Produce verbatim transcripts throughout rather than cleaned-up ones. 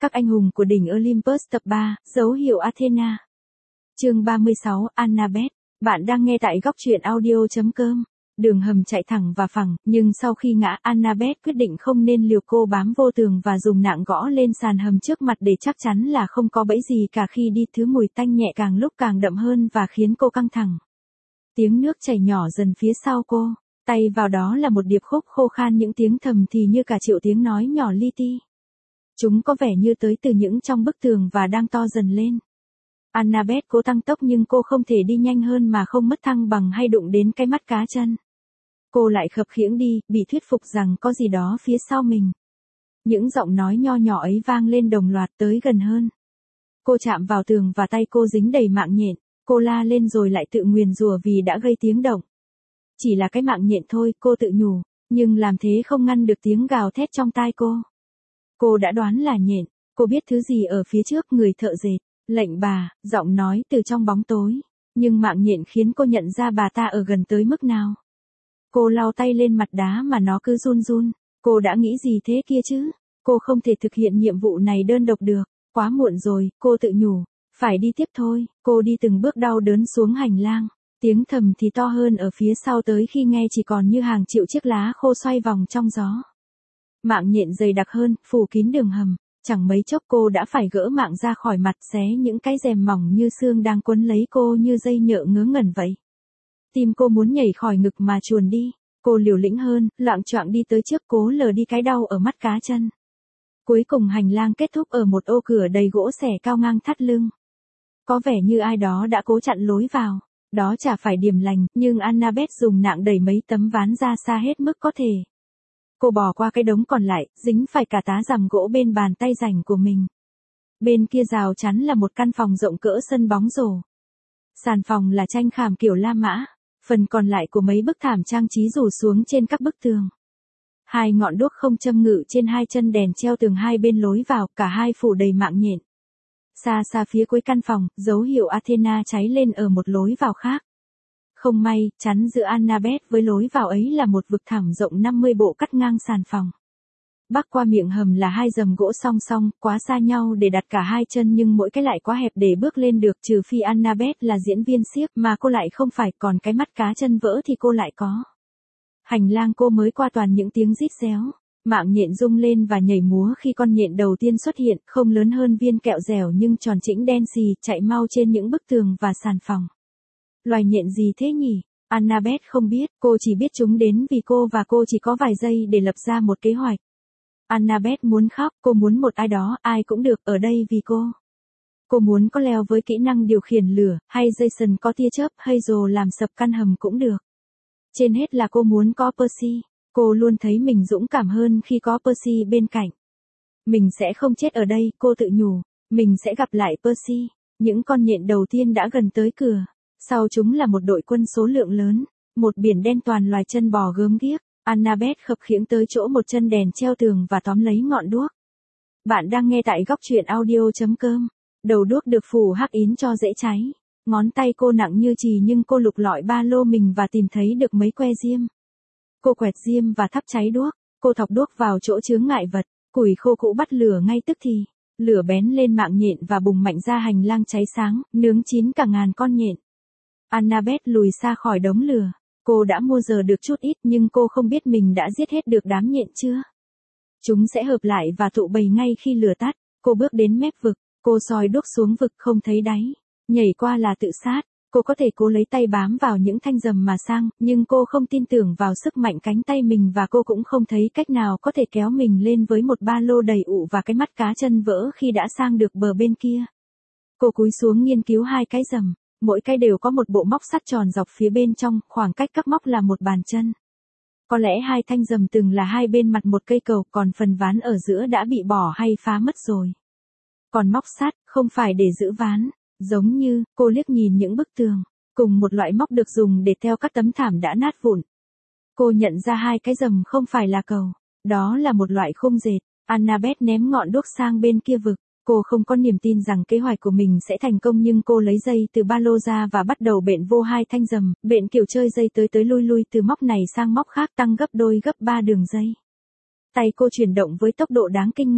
Các anh hùng của đỉnh Olympus tập ba, dấu hiệu Athena. Chương ba mươi sáu, Annabeth. Bạn đang nghe tại góc truyện audio chấm com. Đường hầm chạy thẳng và phẳng, nhưng sau khi ngã, Annabeth quyết định không nên liều cô bám vô tường và dùng nạng gõ lên sàn hầm trước mặt để chắc chắn là không có bẫy gì cả. Khi đi, thứ mùi tanh nhẹ càng lúc càng đậm hơn và khiến cô căng thẳng. Tiếng nước chảy nhỏ dần phía sau cô, tay vào đó là một điệp khúc khô khan, những tiếng thầm thì như cả triệu tiếng nói nhỏ li ti. Chúng có vẻ như tới từ những trong bức tường và đang to dần lên. Annabeth cố tăng tốc nhưng cô không thể đi nhanh hơn mà không mất thăng bằng hay đụng đến cái mắt cá chân. Cô lại khập khiễng đi, bị thuyết phục rằng có gì đó phía sau mình. Những giọng nói nho nhỏ ấy vang lên đồng loạt, tới gần hơn. Cô chạm vào tường và tay cô dính đầy mạng nhện. Cô la lên rồi lại tự nguyền rủa vì đã gây tiếng động. Chỉ là cái mạng nhện thôi, cô tự nhủ, nhưng làm thế không ngăn được tiếng gào thét trong tai cô. Cô đã đoán là nhện, cô biết thứ gì ở phía trước. Người thợ dệt, lệnh bà, giọng nói từ trong bóng tối. Nhưng mạng nhện khiến cô nhận ra bà ta ở gần tới mức nào. Cô lau tay lên mặt đá mà nó cứ run run. Cô đã nghĩ gì thế kia chứ? Cô không thể thực hiện nhiệm vụ này đơn độc được. Quá muộn rồi, cô tự nhủ. Phải đi tiếp thôi. Cô đi từng bước đau đớn xuống hành lang. Tiếng thầm thì to hơn ở phía sau, tới khi nghe chỉ còn như hàng triệu chiếc lá khô xoay vòng trong gió. Mạng nhện dày đặc hơn, phủ kín đường hầm. Chẳng mấy chốc cô đã phải gỡ mạng ra khỏi mặt, xé những cái rèm mỏng như xương đang quấn lấy cô như dây nhợ ngớ ngẩn vậy. Tim cô muốn nhảy khỏi ngực mà chuồn đi. Cô liều lĩnh hơn, loạng choạng đi tới trước, cố lờ đi cái đau ở mắt cá chân. Cuối cùng hành lang kết thúc ở một ô cửa đầy gỗ xẻ cao ngang thắt lưng. Có vẻ như ai đó đã cố chặn lối vào. Đó chả phải điểm lành, nhưng Annabeth dùng nạng đẩy mấy tấm ván ra xa hết mức có thể. Cô bò qua cái đống còn lại, dính phải cả tá rằm gỗ bên bàn tay rảnh của mình. Bên kia rào chắn là một căn phòng rộng cỡ sân bóng rổ. Sàn phòng là tranh khảm kiểu La Mã, phần còn lại của mấy bức thảm trang trí rủ xuống trên các bức tường. Hai ngọn đuốc không châm ngự trên hai chân đèn treo tường hai bên lối vào, cả hai phủ đầy mạng nhện. Xa xa phía cuối căn phòng, dấu hiệu Athena cháy lên ở một lối vào khác. Không may, chắn giữa Annabeth với lối vào ấy là một vực thẳm rộng năm mươi bộ cắt ngang sàn phòng. Bắc qua miệng hầm là hai rầm gỗ song song, quá xa nhau để đặt cả hai chân nhưng mỗi cái lại quá hẹp để bước lên được, trừ phi Annabeth là diễn viên xiếc mà cô lại không phải, còn cái mắt cá chân vỡ thì cô lại có. Hành lang cô mới qua toàn những tiếng rít réo. Mạng nhện rung lên và nhảy múa khi con nhện đầu tiên xuất hiện, không lớn hơn viên kẹo dẻo nhưng tròn trĩnh đen xì, chạy mau trên những bức tường và sàn phòng. Loài nhện gì thế nhỉ? Annabeth không biết, cô chỉ biết chúng đến vì cô và cô chỉ có vài giây để lập ra một kế hoạch. Annabeth muốn khóc, cô muốn một ai đó, ai cũng được, ở đây vì cô. Cô muốn có Leo với kỹ năng điều khiển lửa, hay Jason có tia chớp, hay Joe làm sập căn hầm cũng được. Trên hết là cô muốn có Percy. Cô luôn thấy mình dũng cảm hơn khi có Percy bên cạnh. Mình sẽ không chết ở đây, cô tự nhủ. Mình sẽ gặp lại Percy. Những con nhện đầu tiên đã gần tới cửa. Sau chúng là một đội quân số lượng lớn. Một biển đen toàn loài chân bò gớm ghiếc. Annabeth khập khiễng tới chỗ một chân đèn treo tường và tóm lấy ngọn đuốc. Bạn đang nghe tại góc truyện audio chấm com. Đầu đuốc được phủ hắc ín cho dễ cháy. Ngón tay cô nặng như chì nhưng cô lục lọi ba lô mình và tìm thấy được mấy que diêm. Cô quẹt diêm và thắp cháy đuốc. Cô thọc đuốc vào chỗ chướng ngại vật. Củi khô cũ bắt lửa ngay tức thì. Lửa bén lên mạng nhện và bùng mạnh ra hành lang cháy sáng, nướng chín cả ngàn con nhện. Annabeth lùi xa khỏi đống lửa. Cô đã mua giờ được chút ít nhưng cô không biết mình đã giết hết được đám nhện chưa. Chúng sẽ hợp lại và tụ bầy ngay khi lửa tắt. Cô bước đến mép vực. Cô soi đuốc xuống vực không thấy đáy. Nhảy qua là tự sát. Cô có thể cố lấy tay bám vào những thanh rầm mà sang, nhưng cô không tin tưởng vào sức mạnh cánh tay mình và cô cũng không thấy cách nào có thể kéo mình lên với một ba lô đầy ụ và cái mắt cá chân vỡ khi đã sang được bờ bên kia. Cô cúi xuống nghiên cứu hai cái rầm, mỗi cái đều có một bộ móc sắt tròn dọc phía bên trong, khoảng cách các móc là một bàn chân. Có lẽ hai thanh rầm từng là hai bên mặt một cây cầu, còn phần ván ở giữa đã bị bỏ hay phá mất rồi. Còn móc sắt, không phải để giữ ván. Giống như, cô liếc nhìn những bức tường, cùng một loại móc được dùng để treo các tấm thảm đã nát vụn. Cô nhận ra hai cái rầm không phải là cầu, đó là một loại khung dệt. Annabeth ném ngọn đuốc sang bên kia vực. Cô không có niềm tin rằng kế hoạch của mình sẽ thành công nhưng cô lấy dây từ ba lô ra và bắt đầu bện vô hai thanh rầm, bện kiểu chơi dây tới tới lui lui từ móc này sang móc khác, tăng gấp đôi gấp ba đường dây. Tay cô chuyển động với tốc độ đáng kinh ngạc.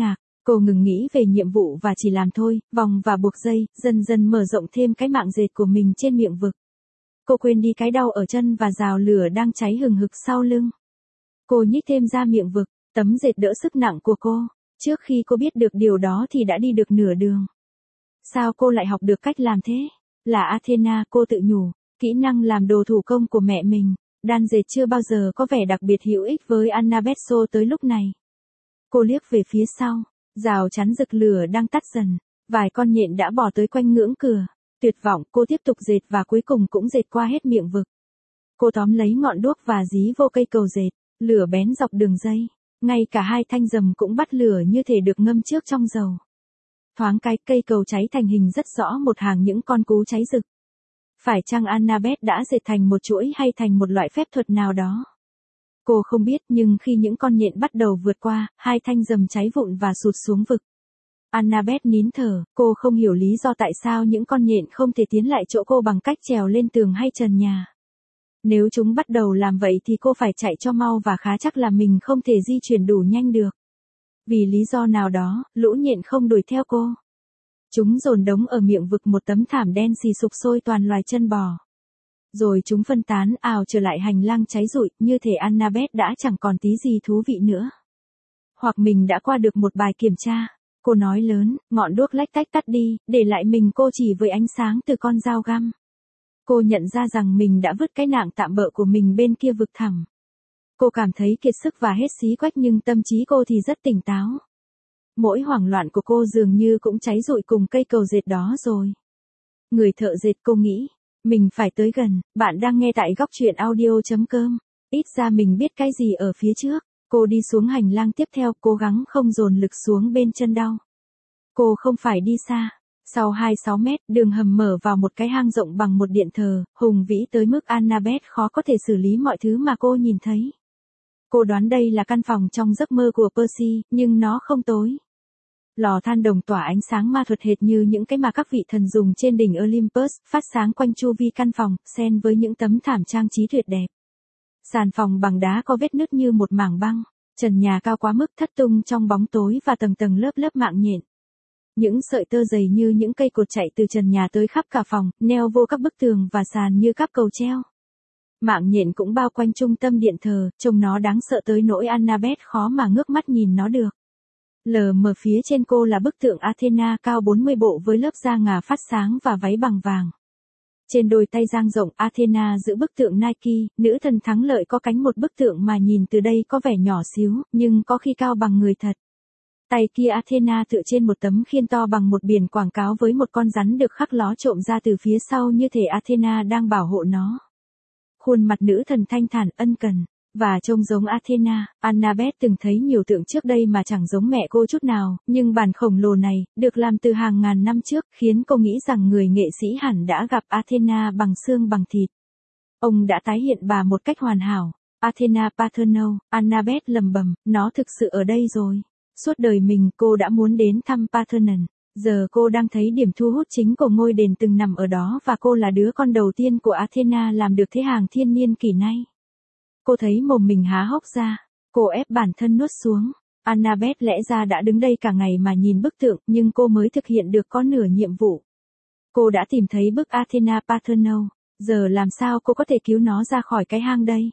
Cô ngừng nghĩ về nhiệm vụ và chỉ làm thôi, vòng và buộc dây, dần dần mở rộng thêm cái mạng dệt của mình trên miệng vực. Cô quên đi cái đau ở chân và rào lửa đang cháy hừng hực sau lưng. Cô nhích thêm ra miệng vực, tấm dệt đỡ sức nặng của cô. Trước khi cô biết được điều đó thì đã đi được nửa đường. Sao cô lại học được cách làm thế? Là Athena, cô tự nhủ, kỹ năng làm đồ thủ công của mẹ mình. Đan dệt chưa bao giờ có vẻ đặc biệt hữu ích với Annabeth tới lúc này. Cô liếc về phía sau, rào chắn rực lửa đang tắt dần, vài con nhện đã bò tới quanh ngưỡng cửa. Tuyệt vọng, cô tiếp tục dệt và cuối cùng cũng dệt qua hết miệng vực. Cô tóm lấy ngọn đuốc và dí vô cây cầu dệt, lửa bén dọc đường dây, ngay cả hai thanh rầm cũng bắt lửa như thể được ngâm trước trong dầu. Thoáng cái cây cầu cháy thành hình rất rõ một hàng những con cú cháy rực. Phải chăng Annabeth đã dệt thành một chuỗi hay thành một loại phép thuật nào đó? Cô không biết, nhưng khi những con nhện bắt đầu vượt qua, hai thanh rầm cháy vụn và sụt xuống vực. Annabeth nín thở, cô không hiểu lý do tại sao những con nhện không thể tiến lại chỗ cô bằng cách trèo lên tường hay trần nhà. Nếu chúng bắt đầu làm vậy thì cô phải chạy cho mau và khá chắc là mình không thể di chuyển đủ nhanh được. Vì lý do nào đó, lũ nhện không đuổi theo cô. Chúng dồn đống ở miệng vực một tấm thảm đen xì sục sôi toàn loài chân bò. Rồi chúng phân tán ào trở lại hành lang cháy rụi, như thể Annabeth đã chẳng còn tí gì thú vị nữa. Hoặc mình đã qua được một bài kiểm tra. Cô nói lớn, ngọn đuốc lách tách tắt đi, để lại mình cô chỉ với ánh sáng từ con dao găm. Cô nhận ra rằng mình đã vứt cái nạng tạm bợ của mình bên kia vực thẳm. Cô cảm thấy kiệt sức và hết xí quách nhưng tâm trí cô thì rất tỉnh táo. Mỗi hoảng loạn của cô dường như cũng cháy rụi cùng cây cầu dệt đó rồi. Người thợ dệt, cô nghĩ, mình phải tới gần. Bạn đang nghe tại góc truyện audio chấm com. Ít ra mình biết cái gì ở phía trước. Cô đi xuống hành lang tiếp theo, cố gắng không dồn lực xuống bên chân đau. Cô không phải đi xa. Sau hai mươi sáu mét, đường hầm mở vào một cái hang rộng bằng một điện thờ, hùng vĩ tới mức Annabeth khó có thể xử lý mọi thứ mà cô nhìn thấy. Cô đoán đây là căn phòng trong giấc mơ của Percy, nhưng nó không tối. Lò than đồng tỏa ánh sáng ma thuật hệt như những cái mà các vị thần dùng trên đỉnh Olympus, phát sáng quanh chu vi căn phòng, xen với những tấm thảm trang trí tuyệt đẹp. Sàn phòng bằng đá có vết nứt như một mảng băng, trần nhà cao quá mức thất tung trong bóng tối và tầng tầng lớp lớp mạng nhện. Những sợi tơ dày như những cây cột chạy từ trần nhà tới khắp cả phòng, neo vô các bức tường và sàn như các cầu treo. Mạng nhện cũng bao quanh trung tâm điện thờ, trông nó đáng sợ tới nỗi Annabeth khó mà ngước mắt nhìn nó được. Lờ mờ phía trên cô là bức tượng Athena cao bốn mươi bộ với lớp da ngà phát sáng và váy bằng vàng. Trên đôi tay dang rộng, Athena giữ bức tượng Nike, nữ thần thắng lợi có cánh, một bức tượng mà nhìn từ đây có vẻ nhỏ xíu, nhưng có khi cao bằng người thật. Tay kia Athena tựa trên một tấm khiên to bằng một biển quảng cáo với một con rắn được khắc ló trộm ra từ phía sau như thể Athena đang bảo hộ nó. Khuôn mặt nữ thần thanh thản, ân cần, và trông giống Athena. Annabeth từng thấy nhiều tượng trước đây mà chẳng giống mẹ cô chút nào, nhưng bản khổng lồ này, được làm từ hàng ngàn năm trước, khiến cô nghĩ rằng người nghệ sĩ hẳn đã gặp Athena bằng xương bằng thịt. Ông đã tái hiện bà một cách hoàn hảo. Athena Parthenon, Annabeth lầm bầm, nó thực sự ở đây rồi. Suốt đời mình cô đã muốn đến thăm Parthenon. Giờ cô đang thấy điểm thu hút chính của ngôi đền từng nằm ở đó, và cô là đứa con đầu tiên của Athena làm được thế hàng thiên niên kỷ nay. Cô thấy mồm mình há hốc ra. Cô ép bản thân nuốt xuống. Annabeth lẽ ra đã đứng đây cả ngày mà nhìn bức tượng, nhưng cô mới thực hiện được có nửa nhiệm vụ. Cô đã tìm thấy bức Athena Parthenon. Giờ làm sao cô có thể cứu nó ra khỏi cái hang đây?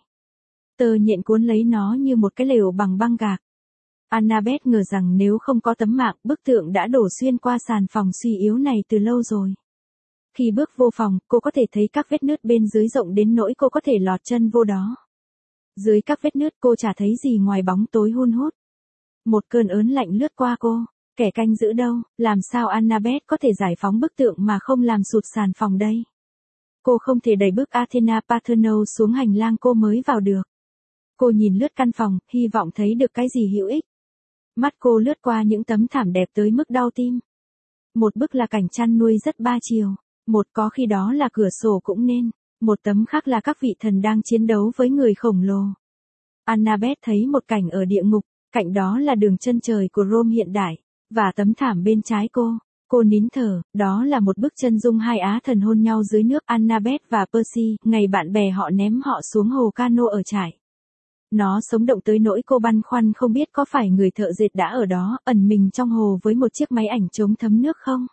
Tơ nhện cuốn lấy nó như một cái lều bằng băng gạc. Annabeth ngờ rằng nếu không có tấm mạng, bức tượng đã đổ xuyên qua sàn phòng suy yếu này từ lâu rồi. Khi bước vô phòng, cô có thể thấy các vết nứt bên dưới rộng đến nỗi cô có thể lọt chân vô đó. Dưới các vết nứt cô chả thấy gì ngoài bóng tối hun hút. Một cơn ớn lạnh lướt qua cô. Kẻ canh giữ đâu? Làm sao Annabeth có thể giải phóng bức tượng mà không làm sụt sàn phòng đây? Cô không thể đẩy bức Athena Parthenon xuống hành lang cô mới vào được. Cô nhìn lướt căn phòng, hy vọng thấy được cái gì hữu ích. Mắt cô lướt qua những tấm thảm đẹp tới mức đau tim. Một bức là cảnh chăn nuôi rất ba chiều. Một có khi đó là cửa sổ cũng nên. Một tấm khác là các vị thần đang chiến đấu với người khổng lồ. Annabeth thấy một cảnh ở địa ngục, cạnh đó là đường chân trời của Rome hiện đại, và tấm thảm bên trái cô. Cô nín thở, đó là một bức chân dung hai á thần hôn nhau dưới nước, Annabeth và Percy, ngày bạn bè họ ném họ xuống hồ Cano ở trại. Nó sống động tới nỗi cô băn khoăn không biết có phải người thợ dệt đã ở đó, ẩn mình trong hồ với một chiếc máy ảnh chống thấm nước không?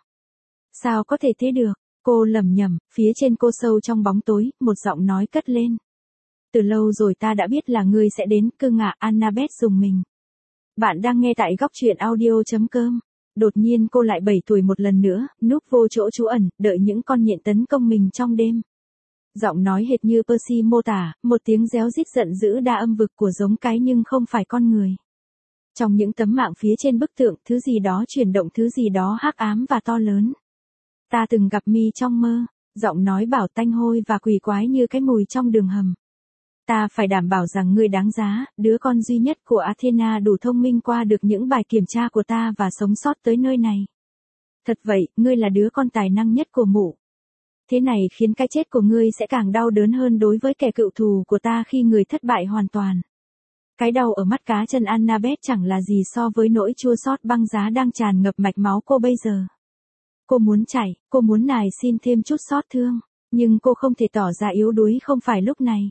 Sao có thể thế được? Cô lẩm nhẩm, phía trên cô sâu trong bóng tối, một giọng nói cất lên. Từ lâu rồi ta đã biết là ngươi sẽ đến, cưng ạ. Annabeth dùng mình. Bạn đang nghe tại góc truyện audio.com. Đột nhiên cô lại bảy tuổi một lần nữa, núp vô chỗ trú ẩn, đợi những con nhện tấn công mình trong đêm. Giọng nói hệt như Percy mô tả, một tiếng réo rít giận dữ đa âm vực của giống cái nhưng không phải con người. Trong những tấm mạng phía trên bức tượng, thứ gì đó chuyển động, thứ gì đó hắc ám và to lớn. Ta từng gặp mi trong mơ, giọng nói bảo tanh hôi và quỷ quái như cái mùi trong đường hầm. Ta phải đảm bảo rằng ngươi đáng giá, đứa con duy nhất của Athena đủ thông minh qua được những bài kiểm tra của ta và sống sót tới nơi này. Thật vậy, ngươi là đứa con tài năng nhất của mụ. Thế này khiến cái chết của ngươi sẽ càng đau đớn hơn đối với kẻ cựu thù của ta khi người thất bại hoàn toàn. Cái đau ở mắt cá chân Annabeth chẳng là gì so với nỗi chua xót băng giá đang tràn ngập mạch máu cô bây giờ. Cô muốn chảy, cô muốn nài xin thêm chút xót thương, nhưng cô không thể tỏ ra yếu đuối không phải lúc này.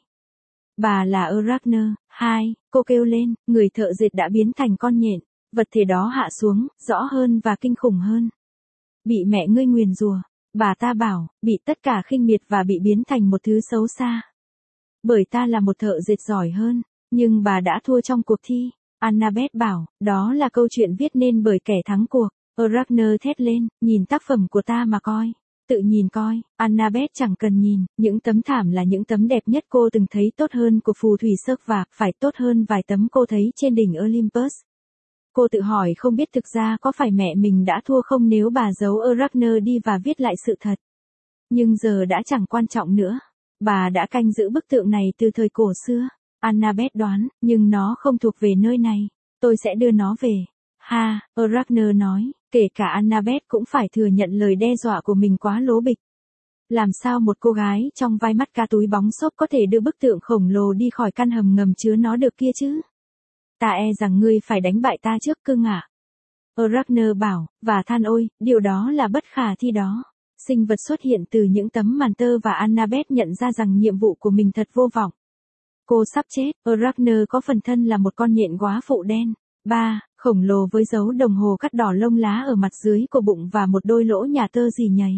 Bà là Arachne. Hai, cô kêu lên, người thợ dệt đã biến thành con nhện, vật thể đó hạ xuống, rõ hơn và kinh khủng hơn. Bị mẹ ngươi nguyền rủa, bà ta bảo, bị tất cả khinh miệt và bị biến thành một thứ xấu xa. Bởi ta là một thợ dệt giỏi hơn, nhưng bà đã thua trong cuộc thi. Annabeth bảo, đó là câu chuyện viết nên bởi kẻ thắng cuộc. Arachne thét lên, nhìn tác phẩm của ta mà coi. Tự nhìn coi. Annabeth chẳng cần nhìn, những tấm thảm là những tấm đẹp nhất cô từng thấy, tốt hơn của phù thủy Circe và phải tốt hơn vài tấm cô thấy trên đỉnh Olympus. Cô tự hỏi không biết thực ra có phải mẹ mình đã thua không nếu bà giấu Arachne đi và viết lại sự thật. Nhưng giờ đã chẳng quan trọng nữa. Bà đã canh giữ bức tượng này từ thời cổ xưa. Annabeth đoán, nhưng nó không thuộc về nơi này. Tôi sẽ đưa nó về. Ha, Arachne nói, kể cả Annabeth cũng phải thừa nhận lời đe dọa của mình quá lố bịch. Làm sao một cô gái trong vai mắt cá túi bóng xốp có thể đưa bức tượng khổng lồ đi khỏi căn hầm ngầm chứa nó được kia chứ? Ta e rằng ngươi phải đánh bại ta trước, cưng ạ. Arachne bảo, và than ôi, điều đó là bất khả thi đó. Sinh vật xuất hiện từ những tấm màn tơ và Annabeth nhận ra rằng nhiệm vụ của mình thật vô vọng. Cô sắp chết. Arachne có phần thân là một con nhện góa phụ đen. Ba, khổng lồ với dấu đồng hồ cắt đỏ lông lá ở mặt dưới của bụng và một đôi lỗ nhà tơ rỉ nhầy.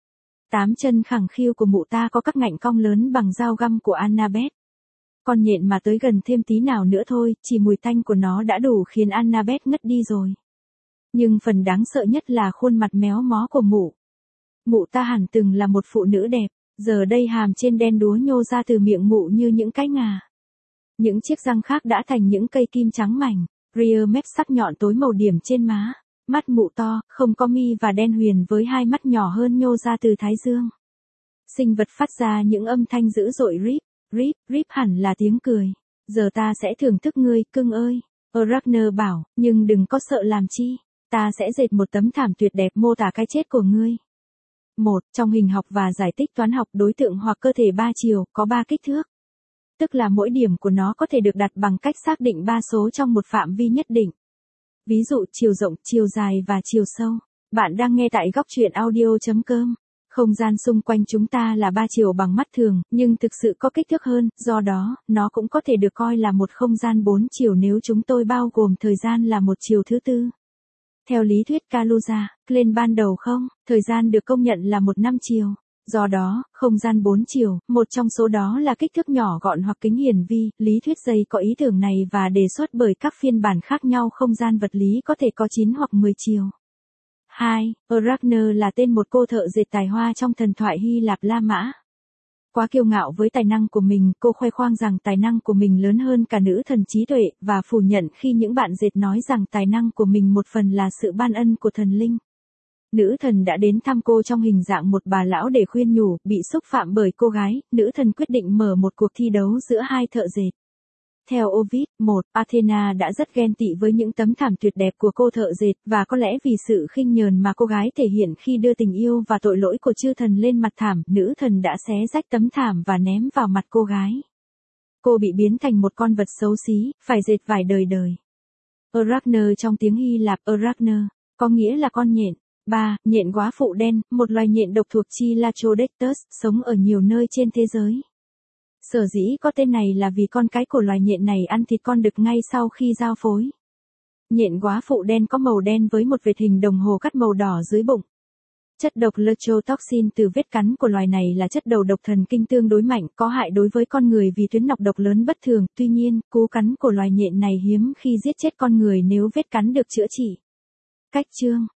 Tám chân khẳng khiu của mụ ta có các ngạnh cong lớn bằng dao găm của Annabeth. Con nhện mà tới gần thêm tí nào nữa thôi, chỉ mùi tanh của nó đã đủ khiến Annabeth ngất đi rồi. Nhưng phần đáng sợ nhất là khuôn mặt méo mó của mụ. Mụ ta hẳn từng là một phụ nữ đẹp, giờ đây hàm trên đen đúa nhô ra từ miệng mụ như những cái ngà. Những chiếc răng khác đã thành những cây kim trắng mảnh. Rear mép sắc nhọn tối màu điểm trên má. Mắt mụ to, không có mi và đen huyền với hai mắt nhỏ hơn nhô ra từ thái dương. Sinh vật phát ra những âm thanh dữ dội rip, rip, rip hẳn là tiếng cười. Giờ ta sẽ thưởng thức ngươi, cưng ơi. Arachne bảo, nhưng đừng có sợ làm chi. Ta sẽ dệt một tấm thảm tuyệt đẹp mô tả cái chết của ngươi. Một, trong hình học và giải tích toán học, đối tượng hoặc cơ thể ba chiều, có ba kích thước. Tức là mỗi điểm của nó có thể được đặt bằng cách xác định ba số trong một phạm vi nhất định. Ví dụ chiều rộng, chiều dài và chiều sâu. Bạn đang nghe tại góc truyện audio.com. Không gian xung quanh chúng ta là ba chiều bằng mắt thường, nhưng thực sự có kích thước hơn, do đó, nó cũng có thể được coi là một không gian bốn chiều nếu chúng tôi bao gồm thời gian là một chiều thứ tư. Theo lý thuyết Kaluza, lên ban đầu không, thời gian được công nhận là một năm chiều. Do đó, không gian bốn chiều, một trong số đó là kích thước nhỏ gọn hoặc kính hiển vi. Lý thuyết dây có ý tưởng này và đề xuất bởi các phiên bản khác nhau không gian vật lý có thể có chín hoặc mười chiều. Hai, Arachne là tên một cô thợ dệt tài hoa trong thần thoại Hy Lạp La Mã. Quá kiêu ngạo với tài năng của mình, cô khoe khoang rằng tài năng của mình lớn hơn cả nữ thần trí tuệ, và phủ nhận khi những bạn dệt nói rằng tài năng của mình một phần là sự ban ân của thần linh. Nữ thần đã đến thăm cô trong hình dạng một bà lão để khuyên nhủ, bị xúc phạm bởi cô gái, nữ thần quyết định mở một cuộc thi đấu giữa hai thợ dệt. Theo Ovid, một, Athena đã rất ghen tị với những tấm thảm tuyệt đẹp của cô thợ dệt, và có lẽ vì sự khinh nhờn mà cô gái thể hiện khi đưa tình yêu và tội lỗi của chư thần lên mặt thảm, nữ thần đã xé rách tấm thảm và ném vào mặt cô gái. Cô bị biến thành một con vật xấu xí, phải dệt vải đời đời. Arachne trong tiếng Hy Lạp, Arachne, có nghĩa là con nhện. Ba, nhện góa phụ đen, một loài nhện độc thuộc Chilatodectus, sống ở nhiều nơi trên thế giới. Sở dĩ có tên này là vì con cái của loài nhện này ăn thịt con đực ngay sau khi giao phối. Nhện góa phụ đen có màu đen với một vệt hình đồng hồ cắt màu đỏ dưới bụng. Chất độc leukotoxin từ vết cắn của loài này là chất đầu độc thần kinh tương đối mạnh, có hại đối với con người vì tuyến nọc độc lớn bất thường. Tuy nhiên, cú cắn của loài nhện này hiếm khi giết chết con người nếu vết cắn được chữa trị. Cách chương